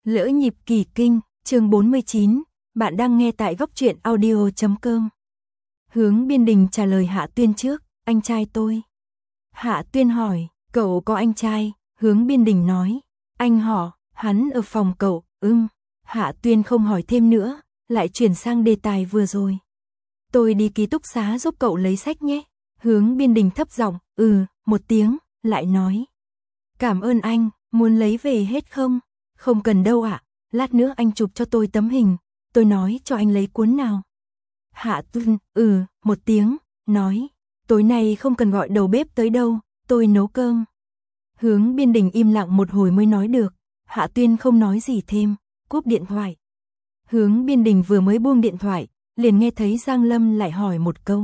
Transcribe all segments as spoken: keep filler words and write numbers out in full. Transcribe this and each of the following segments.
Lỡ nhịp kỳ kinh, chương bốn mươi chín, bạn đang nghe tại góc truyện audio chấm com. Hướng Biên Đình trả lời Hạ Tuyên trước, anh trai tôi. Hạ Tuyên hỏi, cậu có anh trai? Hướng Biên Đình nói, anh họ, hắn ở phòng cậu, ưm. Hạ Tuyên không hỏi thêm nữa, lại chuyển sang đề tài vừa rồi. Tôi đi ký túc xá giúp cậu lấy sách nhé. Hướng Biên Đình thấp giọng, ừ, một tiếng, lại nói. Cảm ơn anh, muốn lấy về hết không? Không cần đâu ạ, lát nữa anh chụp cho tôi tấm hình, tôi nói cho anh lấy cuốn nào. Hạ Tuyên, ừ, một tiếng, nói, tối nay không cần gọi đầu bếp tới đâu, tôi nấu cơm. Hướng Biên Đình im lặng một hồi mới nói được, Hạ Tuyên không nói gì thêm, cúp điện thoại. Hướng Biên Đình vừa mới buông điện thoại, liền nghe thấy Giang Lâm lại hỏi một câu.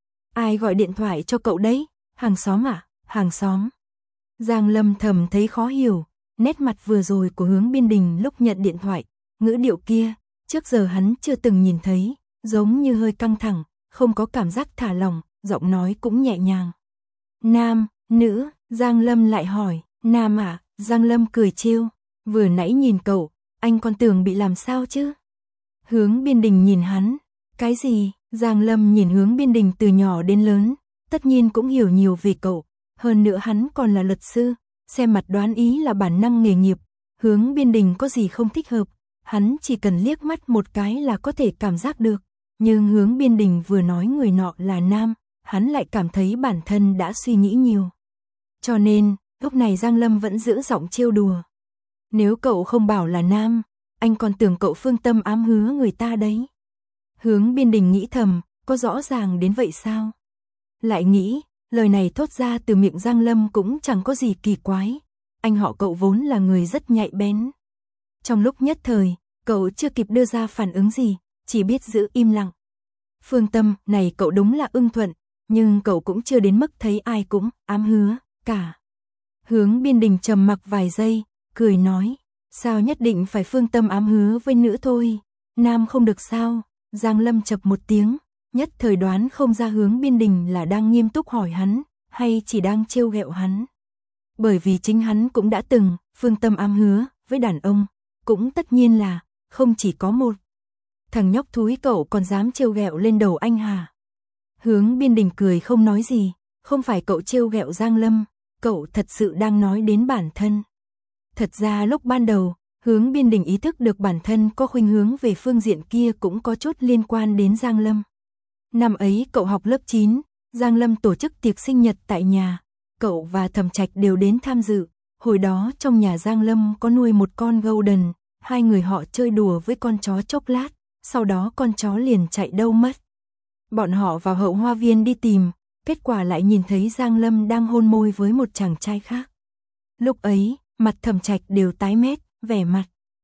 Ai gọi điện thoại cho cậu đấy? Hàng xóm à? Hàng xóm. Giang Lâm thầm thấy khó hiểu, nét mặt vừa rồi của Hướng Biên Đình lúc nhận điện thoại, ngữ điệu kia, trước giờ hắn chưa từng nhìn thấy, giống như hơi căng thẳng, không có cảm giác thả lỏng, giọng nói cũng nhẹ nhàng. Nam, nữ, Giang Lâm lại hỏi, nam à? Giang Lâm cười trêu, vừa nãy nhìn cậu, anh còn tưởng bị làm sao chứ? Hướng Biên Đình nhìn hắn, cái gì? Giang Lâm nhìn Hướng Biên Đình từ nhỏ đến lớn, tất nhiên cũng hiểu nhiều về cậu, hơn nữa hắn còn là luật sư, xem mặt đoán ý là bản năng nghề nghiệp, Hướng Biên Đình có gì không thích hợp, hắn chỉ cần liếc mắt một cái là có thể cảm giác được, nhưng Hướng Biên Đình vừa nói người nọ là nam, hắn lại cảm thấy bản thân đã suy nghĩ nhiều. Cho nên, lúc này Giang Lâm vẫn giữ giọng trêu đùa. Nếu cậu không bảo là nam, anh còn tưởng cậu phương tâm ám hứa người ta đấy. Hướng Biên Đình nghĩ thầm, có rõ ràng đến vậy sao? Lại nghĩ, lời này thốt ra từ miệng Giang Lâm cũng chẳng có gì kỳ quái. Anh họ cậu vốn là người rất nhạy bén. Trong lúc nhất thời, cậu chưa kịp đưa ra phản ứng gì, chỉ biết giữ im lặng. Phương tâm, này cậu đúng là ưng thuận, nhưng cậu cũng chưa đến mức thấy ai cũng ám hứa, cả. Hướng Biên Đình trầm mặc vài giây, cười nói, sao nhất định phải phương tâm ám hứa với nữ thôi, nam không được sao? Giang Lâm chập một tiếng, nhất thời đoán không ra Hướng Biên Đình là đang nghiêm túc hỏi hắn, hay chỉ đang trêu ghẹo hắn. Bởi vì chính hắn cũng đã từng, phương tâm ám hứa, với đàn ông, cũng tất nhiên là, không chỉ có một. Thằng nhóc thúi cậu còn dám trêu ghẹo lên đầu anh hả? Hướng Biên Đình cười không nói gì, không phải cậu trêu ghẹo Giang Lâm, cậu thật sự đang nói đến bản thân. Thật ra lúc ban đầu, Hướng Biên Đình ý thức được bản thân có khuynh hướng về phương diện kia cũng có chút liên quan đến Giang Lâm. Năm ấy cậu học lớp chín, Giang Lâm tổ chức tiệc sinh nhật tại nhà, cậu và Thẩm Trạch đều đến tham dự. Hồi đó trong nhà Giang Lâm có nuôi một con golden, hai người họ chơi đùa với con chó chốc lát, sau đó con chó liền chạy đâu mất. Bọn họ vào hậu hoa viên đi tìm, kết quả lại nhìn thấy Giang Lâm đang hôn môi với một chàng trai khác. Lúc ấy, mặt Thẩm Trạch đều tái mét, vẻ mặt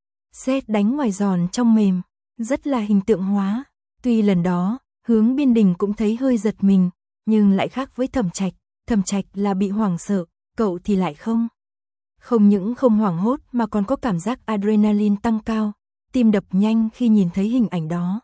sét đánh ngoài giòn trong mềm, rất là hình tượng hóa. Tuy lần đó, Hướng Biên Đình cũng thấy hơi giật mình, nhưng lại khác với Thẩm Trạch, Thẩm Trạch là bị hoảng sợ, cậu thì lại không. Không những không hoảng hốt mà còn có cảm giác adrenaline tăng cao, tim đập nhanh khi nhìn thấy hình ảnh đó.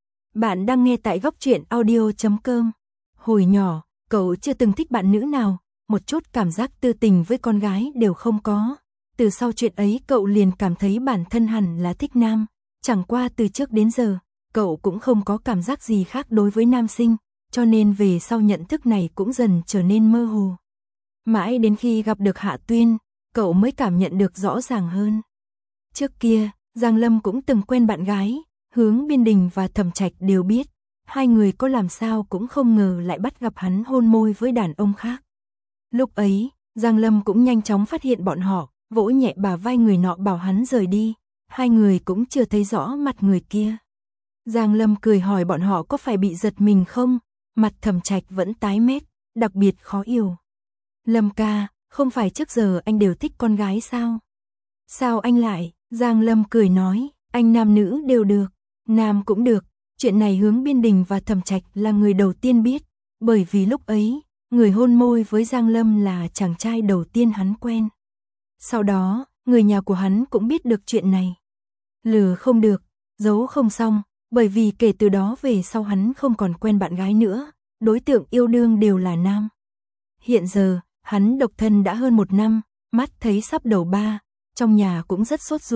Bạn đang nghe tại góc truyện audio chấm com. Hồi nhỏ, cậu chưa từng thích bạn nữ nào, một chút cảm giác tư tình với con gái đều không có. Từ sau chuyện ấy cậu liền cảm thấy bản thân hẳn là thích nam, chẳng qua từ trước đến giờ, cậu cũng không có cảm giác gì khác đối với nam sinh, cho nên về sau nhận thức này cũng dần trở nên mơ hồ. Mãi đến khi gặp được Hạ Tuyên, cậu mới cảm nhận được rõ ràng hơn. Trước kia, Giang Lâm cũng từng quen bạn gái, Hướng Biên Đình và Thẩm Trạch đều biết, hai người có làm sao cũng không ngờ lại bắt gặp hắn hôn môi với đàn ông khác. Lúc ấy, Giang Lâm cũng nhanh chóng phát hiện bọn họ, vỗ nhẹ bả vai người nọ bảo hắn rời đi, hai người cũng chưa thấy rõ mặt người kia. Giang Lâm cười hỏi bọn họ có phải bị giật mình không, mặt Thẩm Trạch vẫn tái mét, đặc biệt khó yêu. Lâm ca, không phải trước giờ anh đều thích con gái sao? Sao anh lại? Giang Lâm cười nói, anh nam nữ đều được, nam cũng được, chuyện này Hướng Biên Đình và Thẩm Trạch là người đầu tiên biết, bởi vì lúc ấy, người hôn môi với Giang Lâm là chàng trai đầu tiên hắn quen. Sau đó, người nhà của hắn cũng biết được chuyện này. Lừa không được, giấu không xong, bởi vì kể từ đó về sau hắn không còn quen bạn gái nữa, đối tượng yêu đương đều là nam. Hiện giờ, hắn độc thân đã hơn một năm, mắt thấy sắp đầu ba, trong nhà cũng rất sốt ruột,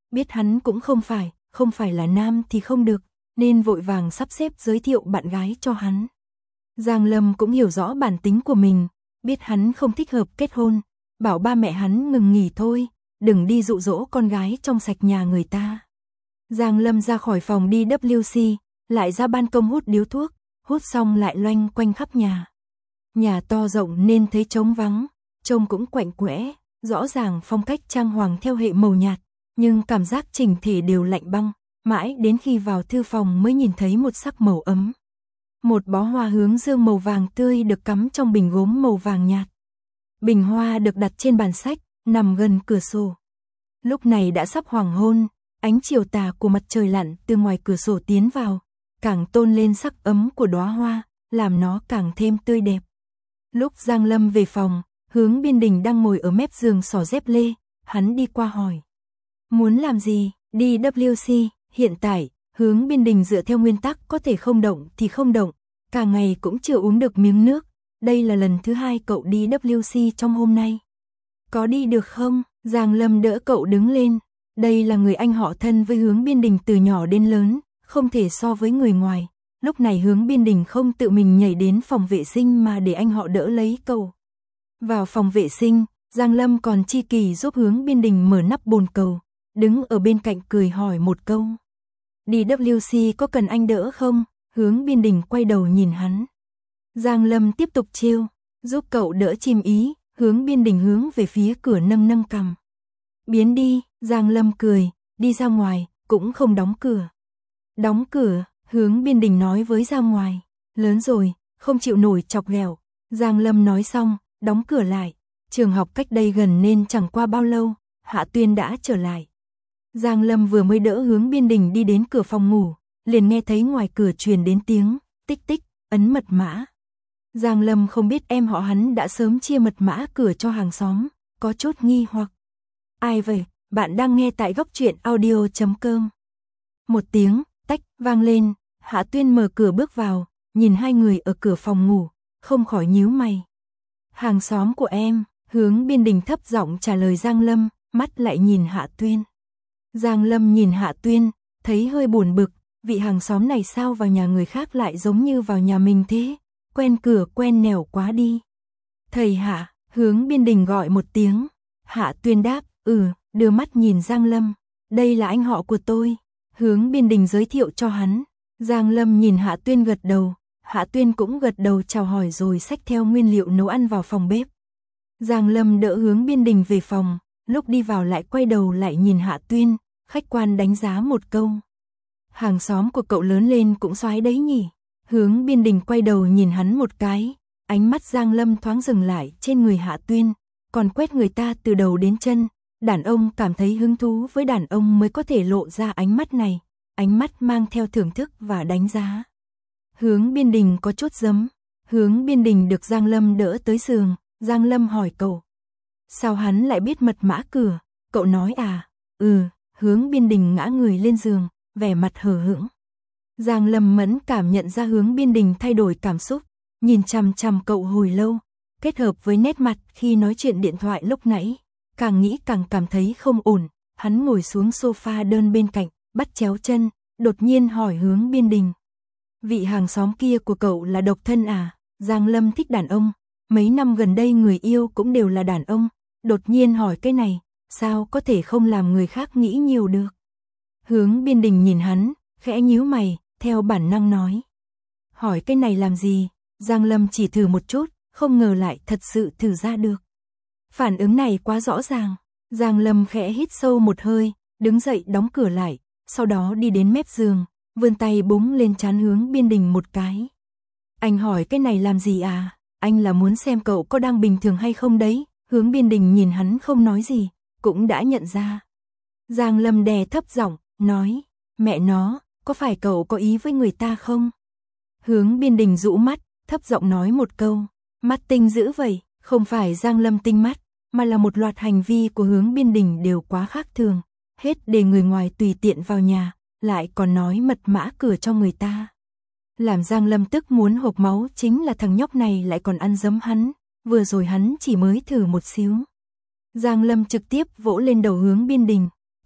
biết hắn cũng không phải, không phải là nam thì không được, nên vội vàng sắp xếp giới thiệu bạn gái cho hắn. Giang Lâm cũng hiểu rõ bản tính của mình, biết hắn không thích hợp kết hôn, bảo ba mẹ hắn ngừng nghỉ thôi, đừng đi dụ dỗ con gái trong sạch nhà người ta. Giang Lâm ra khỏi phòng đi vê kép xê, lại ra ban công hút điếu thuốc, hút xong lại loanh quanh khắp nhà. Nhà to rộng nên thấy trống vắng, trông cũng quạnh quẽ, rõ ràng phong cách trang hoàng theo hệ màu nhạt, nhưng cảm giác chỉnh thể đều lạnh băng, mãi đến khi vào thư phòng mới nhìn thấy một sắc màu ấm. Một bó hoa hướng dương màu vàng tươi được cắm trong bình gốm màu vàng nhạt. Bình hoa được đặt trên bàn sách, nằm gần cửa sổ. Lúc này đã sắp hoàng hôn, ánh chiều tà của mặt trời lặn từ ngoài cửa sổ tiến vào, càng tôn lên sắc ấm của đóa hoa, làm nó càng thêm tươi đẹp. Lúc Giang Lâm về phòng, Hướng Biên Đình đang ngồi ở mép giường xỏ dép lê, hắn đi qua hỏi. Muốn làm gì? Đi vê kép xê, hiện tại, Hướng Biên Đình dựa theo nguyên tắc có thể không động thì không động, cả ngày cũng chưa uống được miếng nước, đây là lần thứ hai cậu đi vê kép xê trong hôm nay. Có đi được không? Giang Lâm đỡ cậu đứng lên, đây là người anh họ thân với Hướng Biên Đình từ nhỏ đến lớn, không thể so với người ngoài. Lúc này Hướng Biên Đình không tự mình nhảy đến phòng vệ sinh mà để anh họ đỡ lấy cậu. Vào phòng vệ sinh, Giang Lâm còn chi kỳ giúp Hướng Biên Đình mở nắp bồn cầu, đứng ở bên cạnh cười hỏi một câu. Đi vê kép xê có cần anh đỡ không? Hướng Biên Đình quay đầu nhìn hắn. Giang Lâm tiếp tục trêu, giúp cậu đỡ chim ý, Hướng Biên Đình hướng về phía cửa nâng nâng cằm. Biến đi, Giang Lâm cười, đi ra ngoài, cũng không đóng cửa. Đóng cửa, Hướng Biên Đình nói với ra ngoài, lớn rồi, không chịu nổi chọc ghẹo. Giang Lâm nói xong, đóng cửa lại, trường học cách đây gần nên chẳng qua bao lâu, Hạ Tuyên đã trở lại. Giang Lâm vừa mới đỡ Hướng Biên Đình đi đến cửa phòng ngủ, liền nghe thấy ngoài cửa truyền đến tiếng, tích tích, ấn mật mã. Giang Lâm không biết em họ hắn đã sớm chia mật mã cửa cho hàng xóm, có chút nghi hoặc. Ai vậy? Bạn đang nghe tại góc truyện audio chấm com. Một tiếng, tách, vang lên, Hạ Tuyên mở cửa bước vào, nhìn hai người ở cửa phòng ngủ, không khỏi nhíu mày. Hàng xóm của em, Hướng Biên Đình thấp giọng trả lời Giang Lâm, mắt lại nhìn Hạ Tuyên. Giang Lâm nhìn Hạ Tuyên, thấy hơi buồn bực, vị hàng xóm này sao vào nhà người khác lại giống như vào nhà mình thế, quen cửa quen nẻo quá đi. Thầy Hạ, Hướng Biên Đình gọi một tiếng, Hạ Tuyên đáp, ừ, đưa mắt nhìn Giang Lâm, đây là anh họ của tôi. Hướng Biên Đình giới thiệu cho hắn, Giang Lâm nhìn Hạ Tuyên gật đầu, Hạ Tuyên cũng gật đầu chào hỏi rồi xách theo nguyên liệu nấu ăn vào phòng bếp. Giang Lâm đỡ Hướng Biên Đình về phòng, lúc đi vào lại quay đầu lại nhìn Hạ Tuyên, khách quan đánh giá một câu. Hàng xóm của cậu lớn lên cũng xoái đấy nhỉ. Hướng Biên Đình quay đầu nhìn hắn một cái, ánh mắt Giang Lâm thoáng dừng lại trên người Hạ Tuyên, còn quét người ta từ đầu đến chân. Đàn ông cảm thấy hứng thú với đàn ông mới có thể lộ ra ánh mắt này, ánh mắt mang theo thưởng thức và đánh giá. Hướng Biên Đình có chút giấm, Hướng Biên Đình được Giang Lâm đỡ tới giường, Giang Lâm hỏi cậu. Sao hắn lại biết mật mã cửa? Cậu nói à? Ừ, Hướng Biên Đình ngã người lên giường, vẻ mặt hờ hững. Giang Lâm mẫn cảm nhận ra Hướng Biên Đình thay đổi cảm xúc, nhìn chằm chằm cậu hồi lâu, kết hợp với nét mặt khi nói chuyện điện thoại lúc nãy. Càng nghĩ càng cảm thấy không ổn, hắn ngồi xuống sofa đơn bên cạnh, bắt chéo chân, đột nhiên hỏi Hướng Biên Đình. Vị hàng xóm kia của cậu là độc thân à? Giang Lâm thích đàn ông, mấy năm gần đây người yêu cũng đều là đàn ông, đột nhiên hỏi cái này, sao có thể không làm người khác nghĩ nhiều được. Hướng Biên Đình nhìn hắn, khẽ nhíu mày, theo bản năng nói. Hỏi cái này làm gì? Giang Lâm chỉ thử một chút, không ngờ lại thật sự thử ra được. Phản ứng này quá rõ ràng. Giang Lâm khẽ hít sâu một hơi, đứng dậy đóng cửa lại, sau đó đi đến mép giường, vươn tay búng lên trán Hướng Biên Đình một cái. Anh hỏi cái này làm gì à? Anh là muốn xem cậu có đang bình thường hay không đấy. Hướng Biên Đình nhìn hắn không nói gì, cũng đã nhận ra. Giang Lâm đè thấp giọng, nói, mẹ nó, có phải cậu có ý với người ta không? Hướng Biên Đình rũ mắt, thấp giọng nói một câu, mắt tinh dữ vậy. Không phải Giang Lâm tinh mắt, mà là một loạt hành vi của Hướng Biên Đình đều quá khác thường, hết để người ngoài tùy tiện vào nhà, lại còn nói mật mã cửa cho người ta. Làm Giang Lâm tức muốn hộc máu chính là thằng nhóc này lại còn ăn dấm hắn, vừa rồi hắn chỉ mới thử một xíu. Giang Lâm trực tiếp vỗ lên đầu Hướng Biên Đình,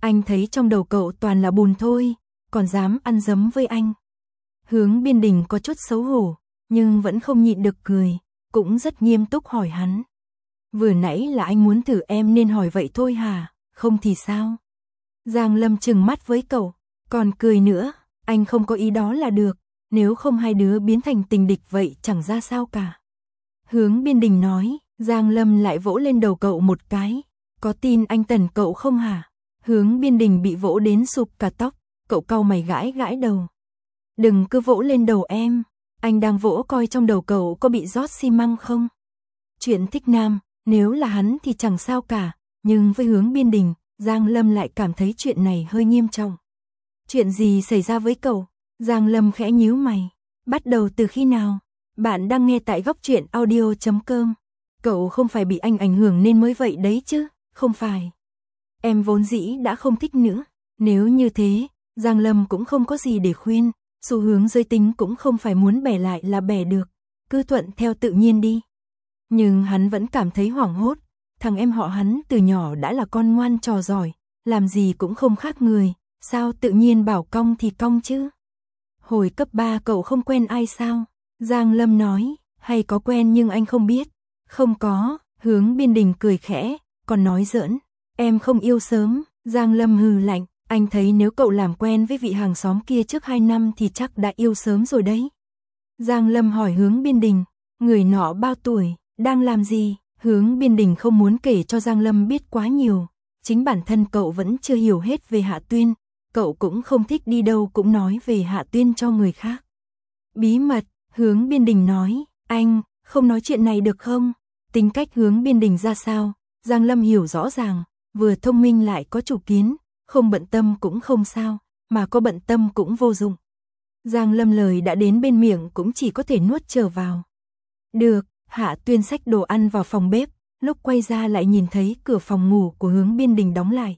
Anh thấy trong đầu cậu toàn là bùn thôi, còn dám ăn dấm với anh. Hướng Biên Đình có chút xấu hổ, nhưng vẫn không nhịn được cười, cũng rất nghiêm túc hỏi hắn. Vừa nãy là anh muốn thử em nên hỏi vậy thôi hả, không thì sao? Giang Lâm trừng mắt với cậu, còn cười nữa, anh không có ý đó là được, nếu không hai đứa biến thành tình địch vậy chẳng ra sao cả. Hướng Biên Đình nói, Giang Lâm lại vỗ lên đầu cậu một cái, có tin anh tẩn cậu không hả? Hướng Biên Đình bị vỗ đến sụp cả tóc, cậu cau mày gãi gãi đầu. Đừng cứ vỗ lên đầu em, anh đang vỗ coi trong đầu cậu có bị rót xi măng không? Chuyện thích nam, nếu là hắn thì chẳng sao cả, nhưng với Hướng Biên Đình, Giang Lâm lại cảm thấy chuyện này hơi nghiêm trọng. Chuyện gì xảy ra với cậu? Giang Lâm khẽ nhíu mày. Bắt đầu từ khi nào? Bạn đang nghe tại góc truyện audio chấm com. Cậu không phải bị anh ảnh hưởng nên mới vậy đấy chứ? Không phải. Em vốn dĩ đã không thích nữa. Nếu như thế, Giang Lâm cũng không có gì để khuyên. Xu hướng giới tính cũng không phải muốn bẻ lại là bẻ được. Cứ thuận theo tự nhiên đi. Nhưng hắn vẫn cảm thấy hoảng hốt. Thằng em họ hắn từ nhỏ đã là con ngoan trò giỏi. Làm gì cũng không khác người. Sao tự nhiên bảo cong thì cong chứ? Hồi cấp ba cậu không quen ai sao? Giang Lâm nói, hay có quen nhưng anh không biết. Không có, Hướng Biên Đình cười khẽ, còn nói giỡn. Em không yêu sớm, Giang Lâm hừ lạnh, anh thấy nếu cậu làm quen với vị hàng xóm kia trước hai năm thì chắc đã yêu sớm rồi đấy. Giang Lâm hỏi Hướng Biên Đình, người nọ bao tuổi, đang làm gì? Hướng Biên Đình không muốn kể cho Giang Lâm biết quá nhiều, chính bản thân cậu vẫn chưa hiểu hết về Hạ Tuyên, cậu cũng không thích đi đâu cũng nói về Hạ Tuyên cho người khác. Bí mật, Hướng Biên Đình nói, anh, không nói chuyện này được không? Tính cách Hướng Biên Đình ra sao? Giang Lâm hiểu rõ ràng, vừa thông minh lại có chủ kiến, không bận tâm cũng không sao, mà có bận tâm cũng vô dụng. Giang Lâm lời đã đến bên miệng cũng chỉ có thể nuốt trở vào. Được, Hạ Tuyên xách đồ ăn vào phòng bếp, lúc quay ra lại nhìn thấy cửa phòng ngủ của Hướng Biên Đình đóng lại.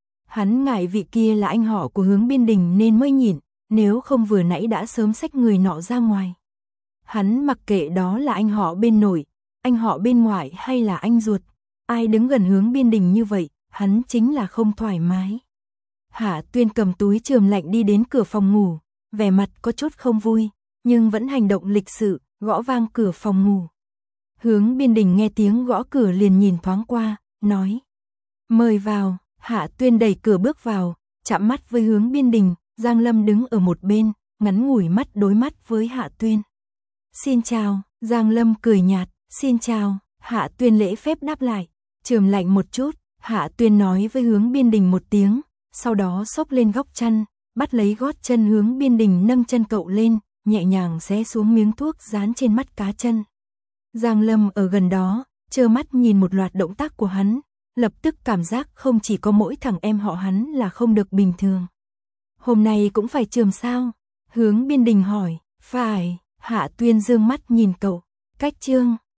Hắn ngại vị kia là anh họ của Hướng Biên Đình nên mới nhìn, nếu không vừa nãy đã sớm xách người nọ ra ngoài. Hắn mặc kệ đó là anh họ bên nội, anh họ bên ngoại hay là anh ruột, ai đứng gần Hướng Biên Đình như vậy, hắn chính là không thoải mái. Hạ Tuyên cầm túi chườm lạnh đi đến cửa phòng ngủ, vẻ mặt có chút không vui, nhưng vẫn hành động lịch sự, gõ vang cửa phòng ngủ. Hướng Biên Đình nghe tiếng gõ cửa liền nhìn thoáng qua, nói: "Mời vào." Hạ Tuyên đẩy cửa bước vào, chạm mắt với Hướng Biên Đình, Giang Lâm đứng ở một bên, ngắn ngủi mắt đối mắt với Hạ Tuyên. "Xin chào." Giang Lâm cười nhạt, "Xin chào." Hạ Tuyên lễ phép đáp lại, chườm lạnh một chút, Hạ Tuyên nói với Hướng Biên Đình một tiếng, sau đó xốc lên góc chăn, bắt lấy gót chân Hướng Biên Đình nâng chân cậu lên, nhẹ nhàng xé xuống miếng thuốc dán trên mắt cá chân. Giang Lâm ở gần đó, trơ mắt nhìn một loạt động tác của hắn, lập tức cảm giác không chỉ có mỗi thằng em họ hắn là không được bình thường. "Hôm nay cũng phải chườm sao?" Hướng Biên Đình hỏi. "Phải." Hạ Tuyên dương mắt nhìn cậu, "Cách trương."